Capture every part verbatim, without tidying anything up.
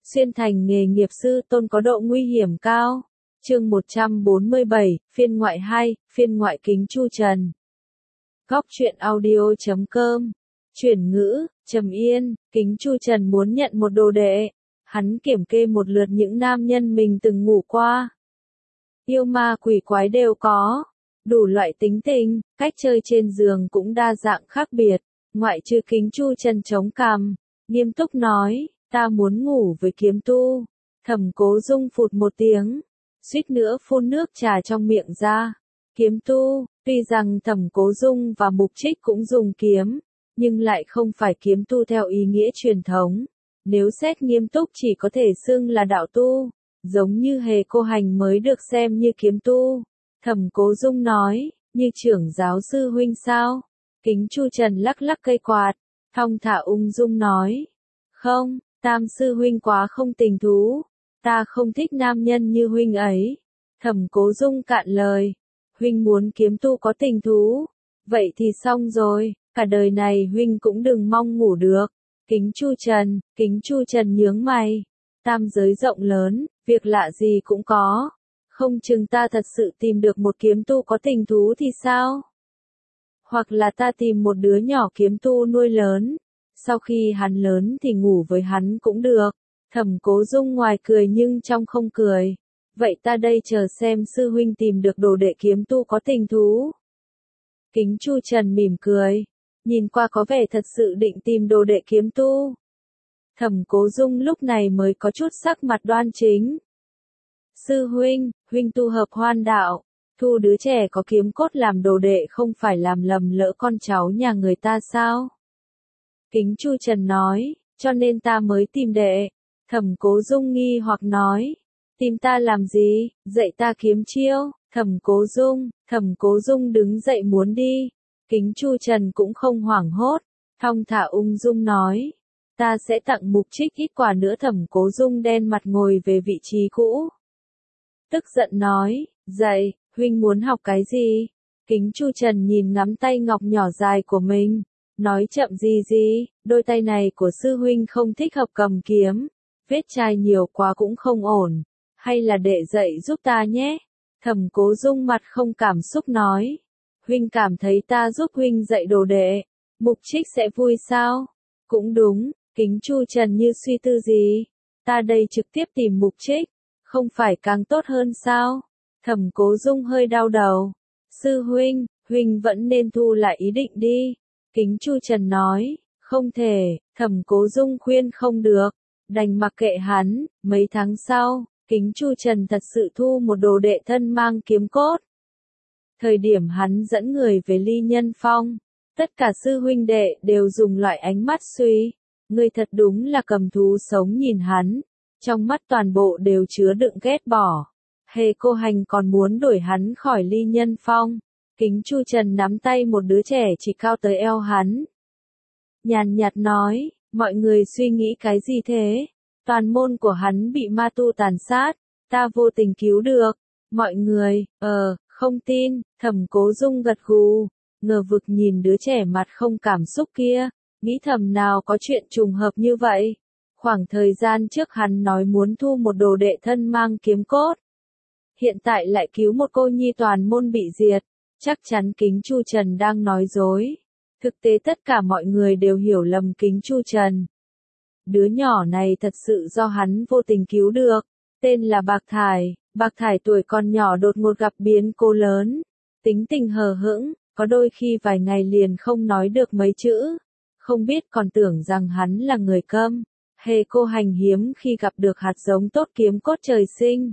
Xuyên thành nghề nghiệp sư tôn có độ nguy hiểm cao. Chương một trăm bốn mươi bảy, phiên ngoại hai, phiên ngoại Kính Chu Trần. Góc truyện audio chấm com. Chuyển ngữ, Trầm Yên, Kính Chu Trần muốn nhận một đồ đệ. Hắn kiểm kê một lượt những nam nhân mình từng ngủ qua. Yêu ma quỷ quái đều có. Đủ loại tính tình, cách chơi trên giường cũng đa dạng khác biệt. Ngoại trừ Kính Chu Trần chống cằm, nghiêm túc nói, ta muốn ngủ với kiếm tu. Thẩm Cố Dung phụt một tiếng, suýt nữa phun nước trà trong miệng ra. Kiếm tu, tuy rằng Thẩm Cố Dung và Mục Trích cũng dùng kiếm, nhưng lại không phải kiếm tu theo ý nghĩa truyền thống. Nếu xét nghiêm túc chỉ có thể xưng là đạo tu, giống như Hề Cô Hành mới được xem như kiếm tu. Thẩm Cố Dung nói, như trưởng giáo sư huynh sao? Kính Chu Trần lắc lắc cây quạt, thong thả ung dung nói, không, Tam sư huynh quá không tình thú, ta không thích nam nhân như huynh ấy. Thẩm Cố Dung cạn lời, huynh muốn kiếm tu có tình thú, vậy thì xong rồi, cả đời này huynh cũng đừng mong ngủ được. Kính Chu Trần, Kính Chu Trần nhướng mày, tam giới rộng lớn, việc lạ gì cũng có, không chừng ta thật sự tìm được một kiếm tu có tình thú thì sao? Hoặc là ta tìm một đứa nhỏ kiếm tu nuôi lớn, sau khi hắn lớn thì ngủ với hắn cũng được. Thẩm Cố Dung ngoài cười nhưng trong không cười. Vậy ta đây chờ xem sư huynh tìm được đồ đệ kiếm tu có tình thú. Kính Chu Trần mỉm cười, nhìn qua có vẻ thật sự định tìm đồ đệ kiếm tu. Thẩm Cố Dung lúc này mới có chút sắc mặt đoan chính. Sư huynh, huynh tu hợp hoan đạo, thu đứa trẻ có kiếm cốt làm đồ đệ không phải làm lầm lỡ con cháu nhà người ta sao? Kính Chu Trần nói, cho nên ta mới tìm đệ. Thẩm Cố Dung nghi hoặc nói, tìm ta làm gì, dạy ta kiếm chiêu. Thẩm Cố Dung, Thẩm Cố Dung đứng dậy muốn đi. Kính Chu Trần cũng không hoảng hốt, thong thả ung dung nói, ta sẽ tặng Mục Trích ít quà nữa. Thẩm Cố Dung đen mặt ngồi về vị trí cũ. Tức giận nói, dạy, huynh muốn học cái gì? Kính Chu Trần nhìn ngắm tay ngọc nhỏ dài của mình, nói chậm gì gì, đôi tay này của sư huynh không thích hợp cầm kiếm, vết chai nhiều quá cũng không ổn, hay là đệ dạy giúp ta nhé. Thẩm Cố Dung mặt không cảm xúc nói, huynh cảm thấy ta giúp huynh dạy đồ đệ, Mục Trích sẽ vui sao? Cũng đúng, Kính Chu Trần như suy tư gì, ta đây trực tiếp tìm Mục Trích, không phải càng tốt hơn sao? Thẩm Cố Dung hơi đau đầu, sư huynh, huynh vẫn nên thu lại ý định đi. Kính Chu Trần nói, không thể. Thẩm Cố Dung khuyên không được, đành mặc kệ hắn. Mấy tháng sau, Kính Chu Trần thật sự thu một đồ đệ thân mang kiếm cốt. Thời điểm hắn dẫn người về Ly Nhân Phong, tất cả sư huynh đệ đều dùng loại ánh mắt suy, người thật đúng là cầm thú sống nhìn hắn, trong mắt toàn bộ đều chứa đựng ghét bỏ. Hề Cô Hành còn muốn đuổi hắn khỏi Ly Nhân Phong. Kính Chu Trần nắm tay một đứa trẻ chỉ cao tới eo hắn, nhàn nhạt nói, mọi người suy nghĩ cái gì thế? Toàn môn của hắn bị ma tu tàn sát, ta vô tình cứu được. Mọi người, ờ, không tin. Thẩm Cố Dung gật gù, ngờ vực nhìn đứa trẻ mặt không cảm xúc kia, nghĩ thầm nào có chuyện trùng hợp như vậy. Khoảng thời gian trước hắn nói muốn thu một đồ đệ thân mang kiếm cốt, hiện tại lại cứu một cô nhi toàn môn bị diệt, chắc chắn Kính Chu Trần đang nói dối. Thực tế tất cả mọi người đều hiểu lầm Kính Chu Trần. Đứa nhỏ này thật sự do hắn vô tình cứu được, tên là Bạc Thải. Bạc Thải tuổi còn nhỏ đột ngột gặp biến cố lớn, tính tình hờ hững, có đôi khi vài ngày liền không nói được mấy chữ, không biết còn tưởng rằng hắn là người câm. Hề Cô Hành hiếm khi gặp được hạt giống tốt kiếm cốt trời sinh,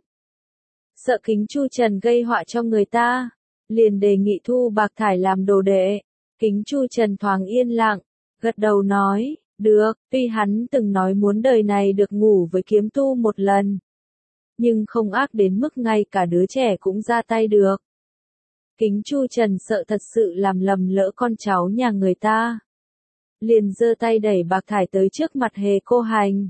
sợ Kính Chu Trần gây họa cho người ta, liền đề nghị thu Bạc Thải làm đồ đệ. Kính Chu Trần thoáng yên lặng, gật đầu nói, được. Tuy hắn từng nói muốn đời này được ngủ với kiếm tu một lần, nhưng không ác đến mức ngay cả đứa trẻ cũng ra tay được. Kính Chu Trần sợ thật sự làm lầm lỡ con cháu nhà người ta, liền giơ tay đẩy Bạc Thải tới trước mặt Hề Cô Hành.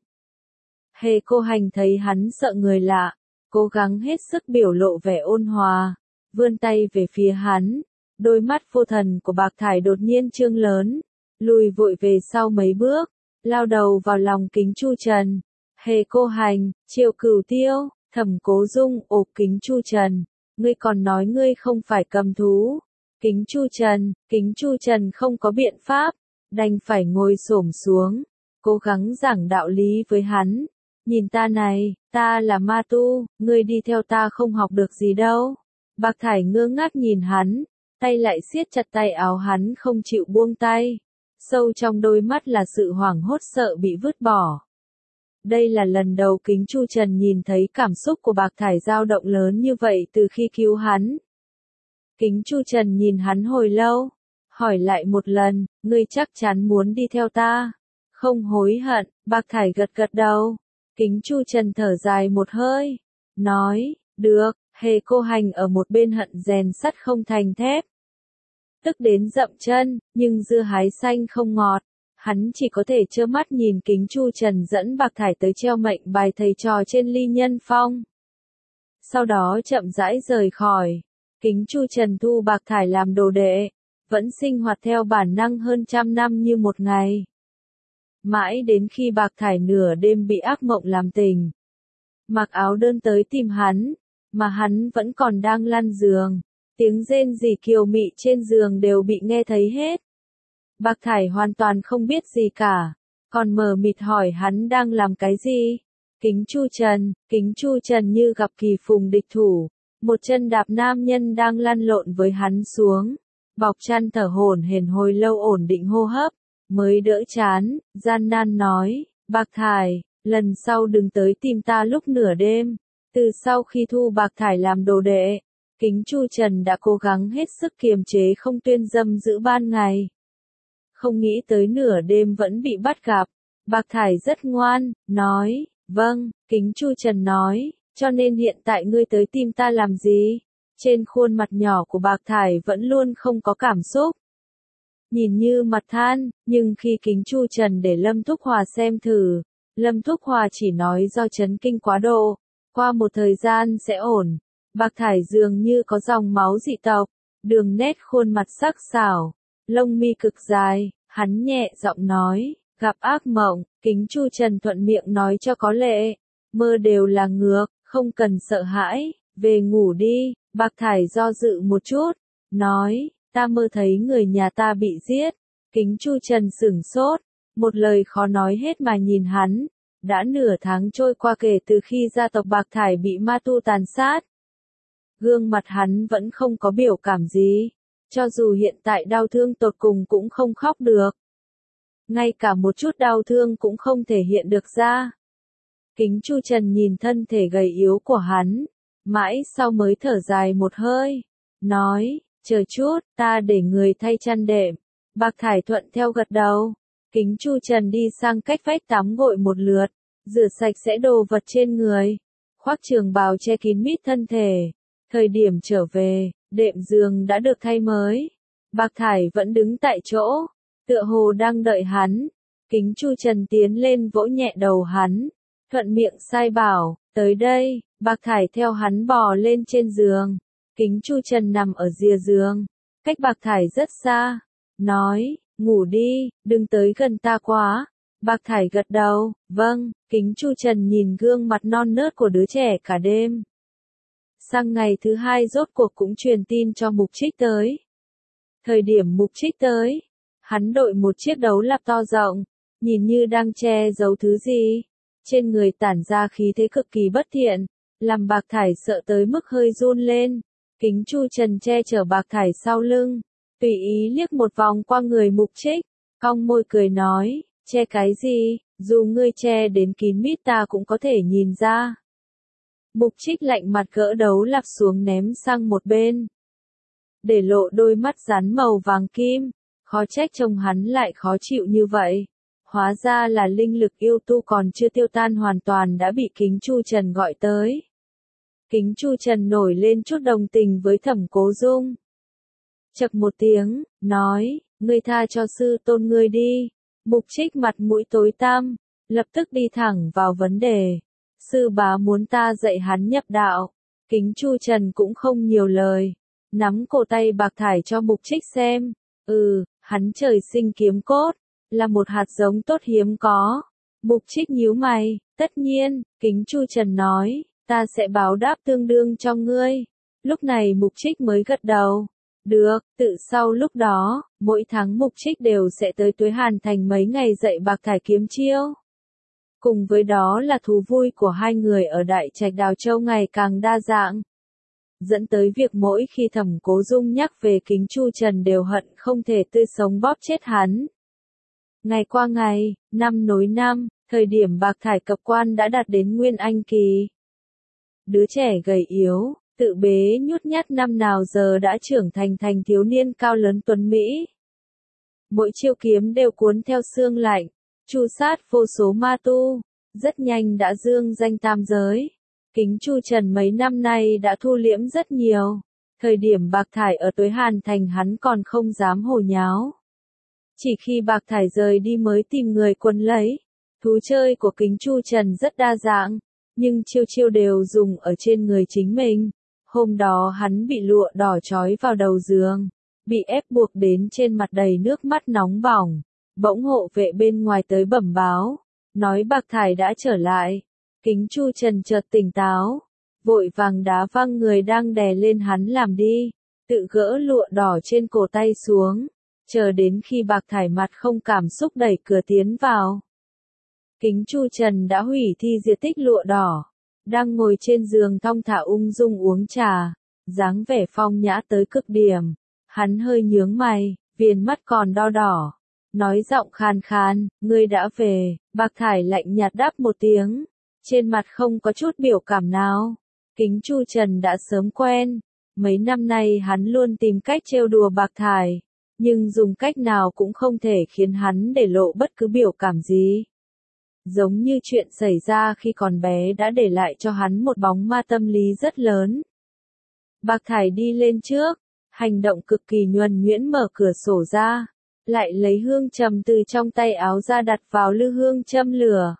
Hề Cô Hành thấy hắn sợ người lạ, cố gắng hết sức biểu lộ vẻ ôn hòa, vươn tay về phía hắn. Đôi mắt vô thần của Bạc Thải đột nhiên trương lớn, lùi vội về sau mấy bước, lao đầu vào lòng Kính Chu Trần. Hề Cô Hành, Triệu Cửu Tiêu, Thẩm Cố Dung, ộp Kính Chu Trần, ngươi còn nói ngươi không phải cầm thú. Kính Chu Trần, Kính Chu Trần không có biện pháp, đành phải ngồi xổm xuống, cố gắng giảng đạo lý với hắn. Nhìn ta này, ta là ma tu, ngươi đi theo ta không học được gì đâu. Bạc Thải ngơ ngác nhìn hắn, tay lại siết chặt tay áo hắn không chịu buông tay. Sâu trong đôi mắt là sự hoảng hốt sợ bị vứt bỏ. Đây là lần đầu Kính Chu Trần nhìn thấy cảm xúc của Bạc Thải dao động lớn như vậy từ khi cứu hắn. Kính Chu Trần nhìn hắn hồi lâu, hỏi lại một lần, ngươi chắc chắn muốn đi theo ta, không hối hận. Bạc Thải gật gật đầu. Kính Chu Trần thở dài một hơi, nói, được. Hề Cô Hành ở một bên hận rèn sắt không thành thép, tức đến dậm chân, nhưng dưa hái xanh không ngọt. Hắn chỉ có thể trơ mắt nhìn Kính Chu Trần dẫn Bạc Thải tới treo mệnh bài thầy trò trên Ly Nhân Phong. Sau đó chậm rãi rời khỏi. Kính Chu Trần thu Bạc Thải làm đồ đệ, vẫn sinh hoạt theo bản năng hơn trăm năm như một ngày. Mãi đến khi Bạc Thải nửa đêm bị ác mộng làm tỉnh, mặc áo đơn tới tìm hắn, mà hắn vẫn còn đang lăn giường. Tiếng rên rỉ kiều mị trên giường đều bị nghe thấy hết. Bạc Thải hoàn toàn không biết gì cả, còn mờ mịt hỏi hắn đang làm cái gì. Kính Chu Trần, Kính Chu Trần như gặp kỳ phùng địch thủ, một chân đạp nam nhân đang lăn lộn với hắn xuống, bọc chăn thở hổn hển hồi lâu ổn định hô hấp, mới đỡ chán, gian nan nói, Bạc Thải, lần sau đừng tới tìm ta lúc nửa đêm. Từ sau khi thu Bạc Thải làm đồ đệ, Kính Chu Trần đã cố gắng hết sức kiềm chế không tuyên dâm giữ ban ngày. Không nghĩ tới nửa đêm vẫn bị bắt gặp. Bạc Thải rất ngoan, nói, vâng. Kính Chu Trần nói, cho nên hiện tại ngươi tới tìm ta làm gì? Trên khuôn mặt nhỏ của Bạc Thải vẫn luôn không có cảm xúc. Nhìn như mặt than, nhưng khi Kính Chu Trần để Lâm Thúc Hòa xem thử, Lâm Thúc Hòa chỉ nói do chấn kinh quá độ, qua một thời gian sẽ ổn. Bạc Thải dường như có dòng máu dị tộc, đường nét khuôn mặt sắc sảo, lông mi cực dài, hắn nhẹ giọng nói, gặp ác mộng. Kính Chu Trần thuận miệng nói cho có lệ, mơ đều là ngược, không cần sợ hãi, về ngủ đi. Bạc Thải do dự một chút, nói, ta mơ thấy người nhà ta bị giết. Kính Chu Trần sửng sốt, một lời khó nói hết mà nhìn hắn. Đã nửa tháng trôi qua kể từ khi gia tộc Bạc Thải bị ma tu tàn sát. Gương mặt hắn vẫn không có biểu cảm gì, cho dù hiện tại đau thương tột cùng cũng không khóc được. Ngay cả một chút đau thương cũng không thể hiện được ra. Kính Chu Trần nhìn thân thể gầy yếu của hắn, mãi sau mới thở dài một hơi, nói, chờ chút, ta để người thay chăn đệm. Bạc Thải thuận theo gật đầu. Kính Chu Trần đi sang cách vách tắm gội một lượt, rửa sạch sẽ đồ vật trên người, khoác trường bào che kín mít thân thể. Thời điểm trở về, đệm giường đã được thay mới. Bạc Thải vẫn đứng tại chỗ, tựa hồ đang đợi hắn. Kính Chu Trần tiến lên vỗ nhẹ đầu hắn, thuận miệng sai bảo, tới đây. Bạc Thải theo hắn bò lên trên giường. Kính Chu Trần nằm ở rìa giường, cách Bạc Thải rất xa, nói, ngủ đi, đừng tới gần ta quá. Bạc Thải gật đầu, vâng. Kính Chu Trần nhìn gương mặt non nớt của đứa trẻ cả đêm. Sang ngày thứ hai rốt cuộc cũng truyền tin cho Mục Trích tới. Thời điểm Mục Trích tới, hắn đội một chiếc đấu lạp to rộng, nhìn như đang che giấu thứ gì. Trên người tản ra khí thế cực kỳ bất thiện, làm Bạc Thải sợ tới mức hơi run lên. Kính Chu Trần che chở Bạc Thải sau lưng, tùy ý liếc một vòng qua người Mục Trích, cong môi cười nói, che cái gì, dù ngươi che đến kín mít ta cũng có thể nhìn ra. Mục Trích lạnh mặt gỡ đấu lạp xuống ném sang một bên, để lộ đôi mắt rắn màu vàng kim, khó trách trông hắn lại khó chịu như vậy. Hóa ra là linh lực yêu tu còn chưa tiêu tan hoàn toàn đã bị Kính Chu Trần gọi tới. Kính Chu Trần nổi lên chút đồng tình với Thẩm Cố Dung. Chậc một tiếng, nói, ngươi tha cho sư tôn ngươi đi. Mục Trích mặt mũi tối tăm, lập tức đi thẳng vào vấn đề. Sư bá muốn ta dạy hắn nhập đạo. Kính Chu Trần cũng không nhiều lời, nắm cổ tay Bạc Thải cho Mục Trích xem. Ừ, hắn trời sinh kiếm cốt, là một hạt giống tốt hiếm có. Mục Trích nhíu mày, tất nhiên, Kính Chu Trần nói, ta sẽ báo đáp tương đương cho ngươi. Lúc này Mục Trích mới gật đầu. Được, tự sau lúc đó, mỗi tháng Mục Trích đều sẽ tới Tuế Hàn Thành mấy ngày dạy Bạc Thải kiếm chiêu. Cùng với đó là thú vui của hai người ở Đại Trạch Đào Châu ngày càng đa dạng. Dẫn tới việc mỗi khi Thẩm Cố Dung nhắc về Kính Chu Trần đều hận không thể tươi sống bóp chết hắn. Ngày qua ngày, năm nối năm, thời điểm Bạc Thải cập quan đã đạt đến Nguyên Anh kỳ. Đứa trẻ gầy yếu, tự bế nhút nhát năm nào giờ đã trưởng thành thành thiếu niên cao lớn tuấn Mỹ. Mỗi chiêu kiếm đều cuốn theo xương lạnh, tru sát vô số ma tu, rất nhanh đã dương danh tam giới. Kính Chu Trần mấy năm nay đã thu liễm rất nhiều. Thời điểm Bạc Thải ở Tuế Hàn Thành hắn còn không dám hồ nháo. Chỉ khi Bạc Thải rời đi mới tìm người quấn lấy. Thú chơi của Kính Chu Trần rất đa dạng, nhưng chiêu chiêu đều dùng ở trên người chính mình. Hôm đó hắn bị lụa đỏ trói vào đầu giường, bị ép buộc đến trên mặt đầy nước mắt nóng bỏng. Bỗng hộ vệ bên ngoài tới bẩm báo, nói Bạc Thải đã trở lại. Kính Chu Trần chợt tỉnh táo, vội vàng đá văng người đang đè lên hắn làm đi, tự gỡ lụa đỏ trên cổ tay xuống, chờ đến khi Bạc Thải mặt không cảm xúc đẩy cửa tiến vào. Kính Chu Trần đã hủy thi diệt tích lụa đỏ, đang ngồi trên giường thong thả ung dung uống trà, dáng vẻ phong nhã tới cực điểm. Hắn hơi nhướng mày, viền mắt còn đo đỏ, nói giọng khàn khàn, ngươi đã về. Bạc Thải lạnh nhạt đáp một tiếng, trên mặt không có chút biểu cảm nào. Kính Chu Trần đã sớm quen, mấy năm nay hắn luôn tìm cách trêu đùa Bạc Thải, nhưng dùng cách nào cũng không thể khiến hắn để lộ bất cứ biểu cảm gì. Giống như chuyện xảy ra khi còn bé đã để lại cho hắn một bóng ma tâm lý rất lớn. Bạc Thải đi lên trước, hành động cực kỳ nhuần nhuyễn mở cửa sổ ra, lại lấy hương trầm từ trong tay áo ra đặt vào lư hương châm lửa.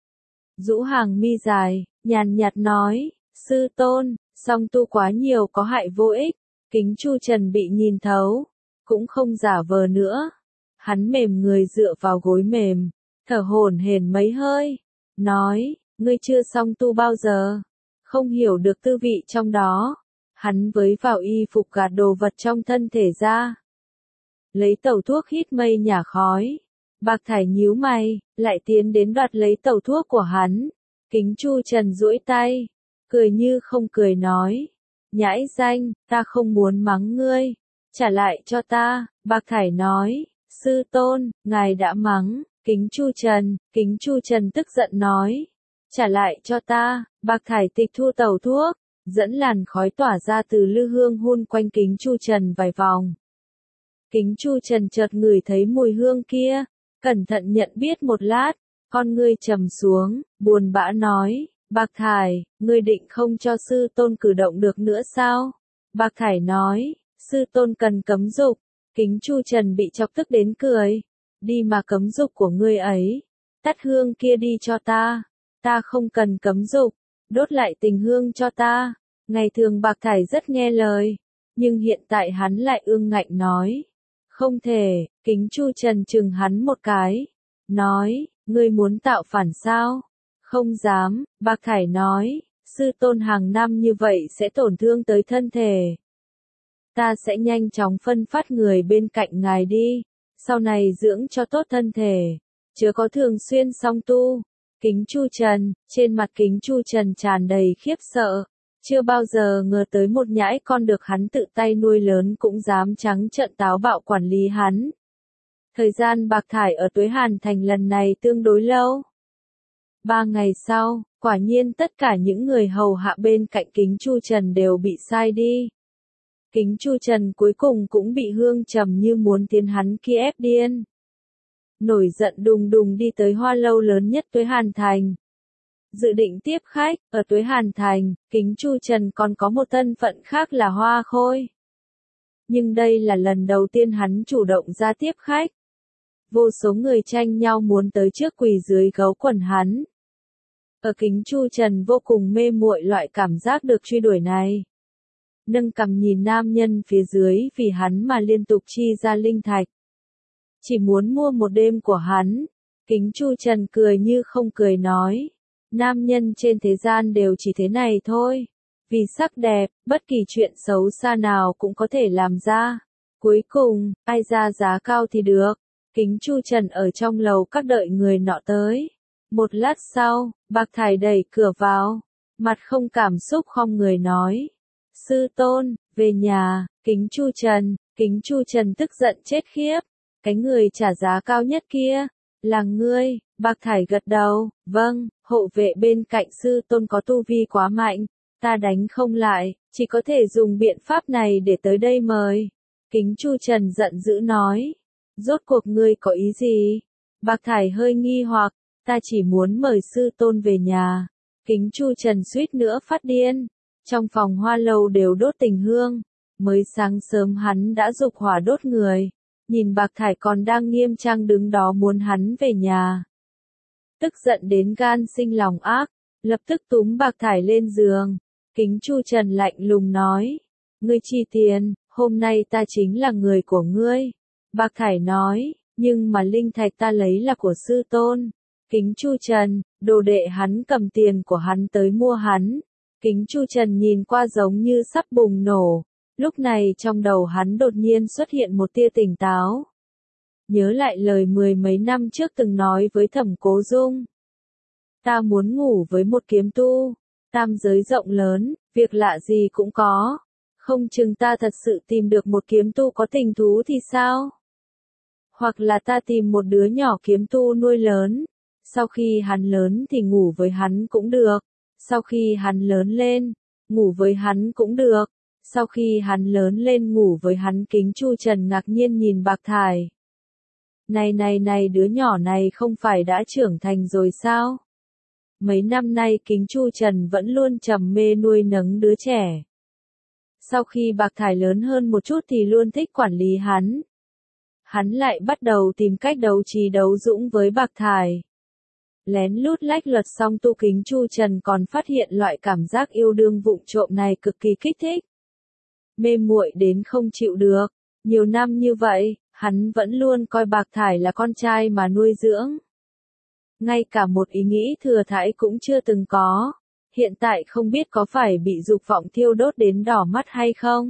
Rũ hàng mi dài, nhàn nhạt nói, sư tôn, song tu quá nhiều có hại vô ích. Kính Chu Trần bị nhìn thấu, cũng không giả vờ nữa. Hắn mềm người dựa vào gối mềm, thở hổn hển mấy hơi, nói, ngươi chưa song tu bao giờ, không hiểu được tư vị trong đó. Hắn với vào y phục gạt đồ vật trong thân thể ra, lấy tẩu thuốc hít mây nhả khói. Bạc Thải nhíu mày, lại tiến đến đoạt lấy tẩu thuốc của hắn. Kính Chu Trần duỗi tay, cười như không cười nói, nhãi danh, ta không muốn mắng ngươi, trả lại cho ta. Bạc Thải nói, sư tôn, ngài đã mắng. Kính Chu Trần, Kính Chu Trần tức giận nói, trả lại cho ta. Bạc Thải tịch thu tẩu thuốc, dẫn làn khói tỏa ra từ lư hương hun quanh Kính Chu Trần vài vòng. Kính Chu Trần chợt ngửi thấy mùi hương kia, cẩn thận nhận biết một lát, con ngươi trầm xuống, buồn bã nói, Bạc Thải, ngươi định không cho sư tôn cử động được nữa sao? Bạc Thải nói, sư tôn cần cấm dục. Kính Chu Trần bị chọc tức đến cười, đi mà cấm dục của ngươi ấy, tắt hương kia đi cho ta, ta không cần cấm dục, đốt lại tình hương cho ta. Ngày thường Bạc Thải rất nghe lời, nhưng hiện tại hắn lại ương ngạnh nói, không thể. Kính Chu Trần chừng hắn một cái, nói, ngươi muốn tạo phản sao? Không dám. Bạc Thải nói, sư tôn hàng năm như vậy sẽ tổn thương tới thân thể. Ta sẽ nhanh chóng phân phát người bên cạnh ngài đi, sau này dưỡng cho tốt thân thể, chớ có thường xuyên song tu. Kính Chu Trần, trên mặt Kính Chu Trần tràn đầy khiếp sợ, chưa bao giờ ngờ tới một nhãi con được hắn tự tay nuôi lớn cũng dám trắng trợn táo bạo quản lý hắn. Thời gian Bạc Thải ở Tuế Hàn Thành lần này tương đối lâu. Ba ngày sau, quả nhiên tất cả những người hầu hạ bên cạnh Kính Chu Trần đều bị sai đi. Kính Chu Trần cuối cùng cũng bị hương trầm như muốn tiến hắn kia ép điên. Nổi giận đùng đùng đi tới hoa lâu lớn nhất Tuế Hàn Thành. Dự định tiếp khách, ở Tuế Hàn Thành, Kính Chu Trần còn có một thân phận khác là Hoa Khôi. Nhưng đây là lần đầu tiên hắn chủ động ra tiếp khách. Vô số người tranh nhau muốn tới trước quỳ dưới gấu quần hắn. Ở Kính Chu Trần vô cùng mê muội loại cảm giác được truy đuổi này. Nâng cằm nhìn nam nhân phía dưới vì hắn mà liên tục chi ra linh thạch. Chỉ muốn mua một đêm của hắn. Kính Chu Trần cười như không cười nói. Nam nhân trên thế gian đều chỉ thế này thôi. Vì sắc đẹp, bất kỳ chuyện xấu xa nào cũng có thể làm ra. Cuối cùng, ai ra giá cao thì được. Kính Chu Trần ở trong lầu các đợi người nọ tới. Một lát sau, Bạc Thải đẩy cửa vào. Mặt không cảm xúc khom người nói. Sư tôn, về nhà. Kính Chu Trần, Kính Chu Trần tức giận chết khiếp. Cái người trả giá cao nhất kia, là ngươi. Bạc Thải gật đầu. Vâng, hộ vệ bên cạnh sư tôn có tu vi quá mạnh. Ta đánh không lại, chỉ có thể dùng biện pháp này để tới đây mời. Kính Chu Trần giận dữ nói. Rốt cuộc ngươi có ý gì? Bạc Thải hơi nghi hoặc. Ta chỉ muốn mời sư tôn về nhà. Kính Chu Trần suýt nữa phát điên. Trong phòng hoa lầu đều đốt tình hương. Mới sáng sớm hắn đã dục hỏa đốt người. Nhìn Bạc Thải còn đang nghiêm trang đứng đó muốn hắn về nhà. Tức giận đến gan sinh lòng ác. Lập tức túm Bạc Thải lên giường. Kính Chu Trần lạnh lùng nói. Ngươi chi tiền, hôm nay ta chính là người của ngươi. Bạc Thải nói, nhưng mà linh thạch ta lấy là của sư tôn. Kính Chu Trần, đồ đệ hắn cầm tiền của hắn tới mua hắn. Kính Chu Trần nhìn qua giống như sắp bùng nổ. Lúc này trong đầu hắn đột nhiên xuất hiện một tia tỉnh táo. Nhớ lại lời mười mấy năm trước từng nói với Thẩm Cố Dung. Ta muốn ngủ với một kiếm tu. Tam giới rộng lớn, việc lạ gì cũng có. Không chừng ta thật sự tìm được một kiếm tu có tình thú thì sao? Hoặc là ta tìm một đứa nhỏ kiếm tu nuôi lớn. Sau khi hắn lớn thì ngủ với hắn cũng được. Sau khi hắn lớn lên, ngủ với hắn cũng được. Sau khi hắn lớn lên ngủ với hắn. Kính Chu Trần ngạc nhiên nhìn Bạc Thải. Này này này, đứa nhỏ này không phải đã trưởng thành rồi sao? Mấy năm nay Kính Chu Trần vẫn luôn trầm mê nuôi nấng đứa trẻ. Sau khi Bạc Thải lớn hơn một chút thì luôn thích quản lý hắn. Hắn lại bắt đầu tìm cách đấu trí đấu dũng với Bạc Thải. Lén lút lách luật xong tu. Kính Chu Trần còn phát hiện loại cảm giác yêu đương vụng trộm này cực kỳ kích thích. Mê muội đến không chịu được. Nhiều năm như vậy, hắn vẫn luôn coi Bạc Thải là con trai mà nuôi dưỡng. Ngay cả một ý nghĩ thừa thãi cũng chưa từng có. Hiện tại không biết có phải bị dục vọng thiêu đốt đến đỏ mắt hay không?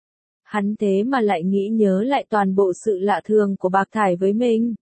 Hắn thế mà lại nghĩ nhớ lại toàn bộ sự lạ thường của Bạc Thải với mình.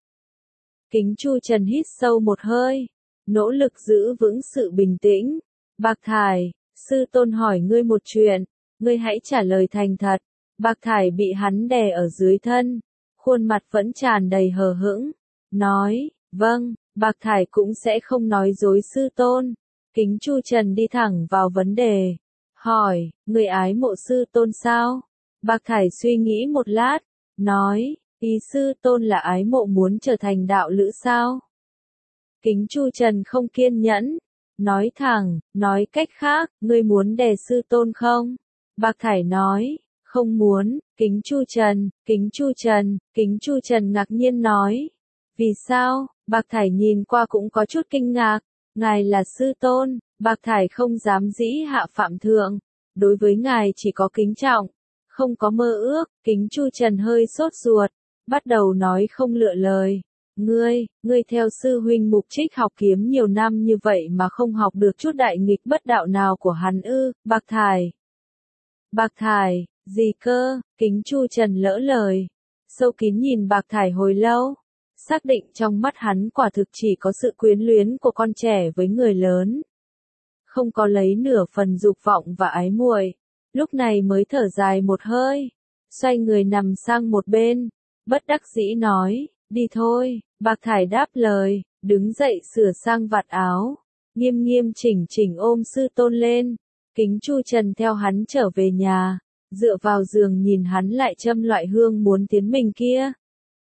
Kính Chu Trần hít sâu một hơi, nỗ lực giữ vững sự bình tĩnh. Bạc Thải, sư tôn hỏi ngươi một chuyện, ngươi hãy trả lời thành thật. Bạc Thải bị hắn đè ở dưới thân, khuôn mặt vẫn tràn đầy hờ hững, nói, vâng. Bạc Thải cũng sẽ không nói dối sư tôn. Kính Chu Trần đi thẳng vào vấn đề. Hỏi, người ái mộ sư tôn sao? Bạc Thải suy nghĩ một lát, nói, ý sư tôn là ái mộ muốn trở thành đạo lữ sao? Kính Chu Trần không kiên nhẫn, nói thẳng, nói cách khác, ngươi muốn đè sư tôn không? Bạc Thải nói, không muốn. Kính Chu Trần, Kính Chu Trần, Kính Chu Trần ngạc nhiên nói, vì sao? Bạc Thải nhìn qua cũng có chút kinh ngạc. Ngài là sư tôn. Bạc Thải không dám dĩ hạ phạm thượng. Đối với ngài chỉ có kính trọng, không có mơ ước. Kính Chu Trần hơi sốt ruột, bắt đầu nói không lựa lời. Ngươi, ngươi theo sư huynh Mục Trích học kiếm nhiều năm như vậy mà không học được chút đại nghịch bất đạo nào của hắn ư? Bạc Thải. Bạc Thải, gì cơ? Kính Chu Trần lỡ lời. Sâu kín nhìn Bạc Thải hồi lâu. Xác định trong mắt hắn quả thực chỉ có sự quyến luyến của con trẻ với người lớn. Không có lấy nửa phần dục vọng và ái muội. Lúc này mới thở dài một hơi. Xoay người nằm sang một bên. Bất đắc dĩ nói, đi thôi. Bạc Thải đáp lời, đứng dậy sửa sang vạt áo. Nghiêm nghiêm chỉnh chỉnh ôm sư tôn lên. Kính Chu Trần theo hắn trở về nhà. Dựa vào giường nhìn hắn lại châm loại hương muốn tiến mình kia.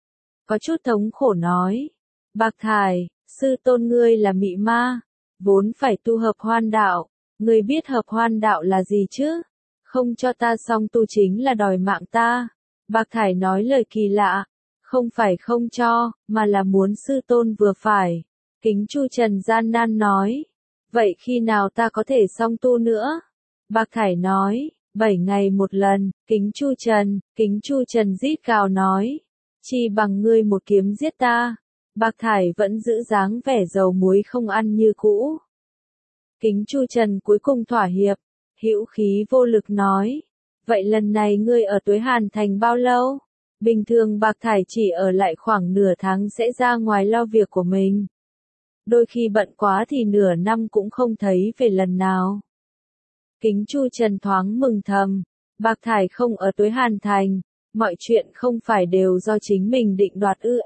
Có chút thống khổ nói. Bạc Thải, sư tôn ngươi là mị ma. Vốn phải tu hợp hoan đạo. Ngươi biết hợp hoan đạo là gì chứ? Không cho ta song tu chính là đòi mạng ta. Bạc Thải nói lời kỳ lạ. Không phải không cho, mà là muốn sư tôn vừa phải. Kính Chu Trần gian nan nói. Vậy khi nào ta có thể song tu nữa? Bạc Thải nói, bảy ngày một lần. Kính Chu Trần, Kính Chu Trần rít gào nói. Chi bằng ngươi một kiếm giết ta. Bạc Thải vẫn giữ dáng vẻ dầu muối không ăn như cũ. Kính Chu Trần cuối cùng thỏa hiệp, hữu khí vô lực nói. Vậy lần này ngươi ở Tuế Hàn Thành bao lâu? Bình thường Bạc Thải chỉ ở lại khoảng nửa tháng sẽ ra ngoài lo việc của mình. Đôi khi bận quá thì nửa năm cũng không thấy về lần nào. Kính Chu Trần thoáng mừng thầm, Bạc Thải không ở Tuế Hàn Thành, mọi chuyện không phải đều do chính mình định đoạt ư?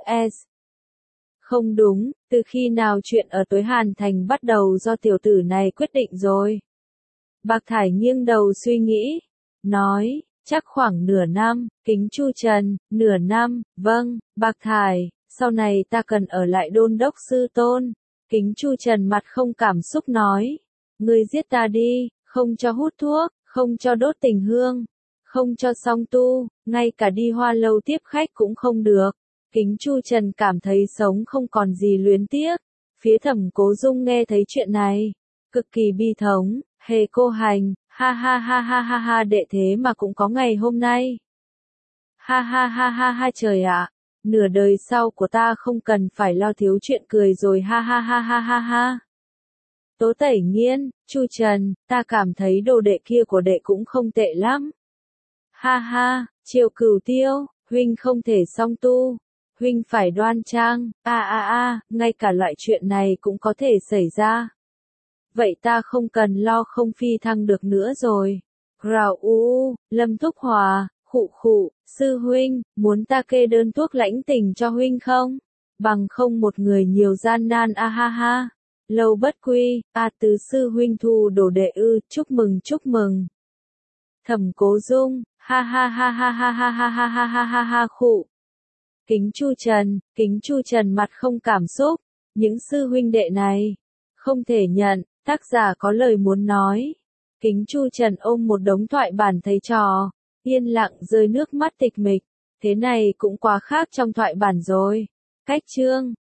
Không đúng, từ khi nào chuyện ở Tuế Hàn Thành bắt đầu do tiểu tử này quyết định rồi? Bạc Thải nghiêng đầu suy nghĩ, nói, chắc khoảng nửa năm. Kính Chu Trần, nửa năm, vâng, Bạc Thải, sau này ta cần ở lại đôn đốc sư tôn. Kính Chu Trần mặt không cảm xúc nói, ngươi giết ta đi, không cho hút thuốc, không cho đốt tình hương, không cho song tu, ngay cả đi hoa lâu tiếp khách cũng không được. Kính Chu Trần cảm thấy sống không còn gì luyến tiếc. Phía Thẩm Cố Dung nghe thấy chuyện này, cực kỳ bi thống, hề cô hành, ha ha ha ha ha ha, đệ thế mà cũng có ngày hôm nay. Ha ha ha ha ha, trời ạ, nửa đời sau của ta không cần phải lo thiếu chuyện cười rồi, ha ha ha ha ha ha. Tố Tẩy Nghiên, Chu Trần, ta cảm thấy đồ đệ kia của đệ cũng không tệ lắm. Ha ha, Triệu Cửu Tiêu, huynh không thể song tu, huynh phải đoan trang, a a a, ngay cả loại chuyện này cũng có thể xảy ra. Vậy ta không cần lo không phi thăng được nữa rồi. Rào u, Lâm Thúc Hòa, khụ khụ, sư huynh, muốn ta kê đơn thuốc lãnh tình cho huynh không? Bằng không một người nhiều gian nan, a ha ha. Lâu Bất Quy, a tứ sư huynh thu đồ đệ ư, chúc mừng chúc mừng. Thẩm Cố Dung, ha ha ha ha ha ha ha ha ha ha ha ha khụ. Kính Chu Trần, Kính Chu Trần mặt không cảm xúc, những sư huynh đệ này, không thể nhận, tác giả có lời muốn nói. Kính Chu Trần ôm một đống thoại bản thầy trò, yên lặng rơi nước mắt tịch mịch, thế này cũng quá khác trong thoại bản rồi. Cách chương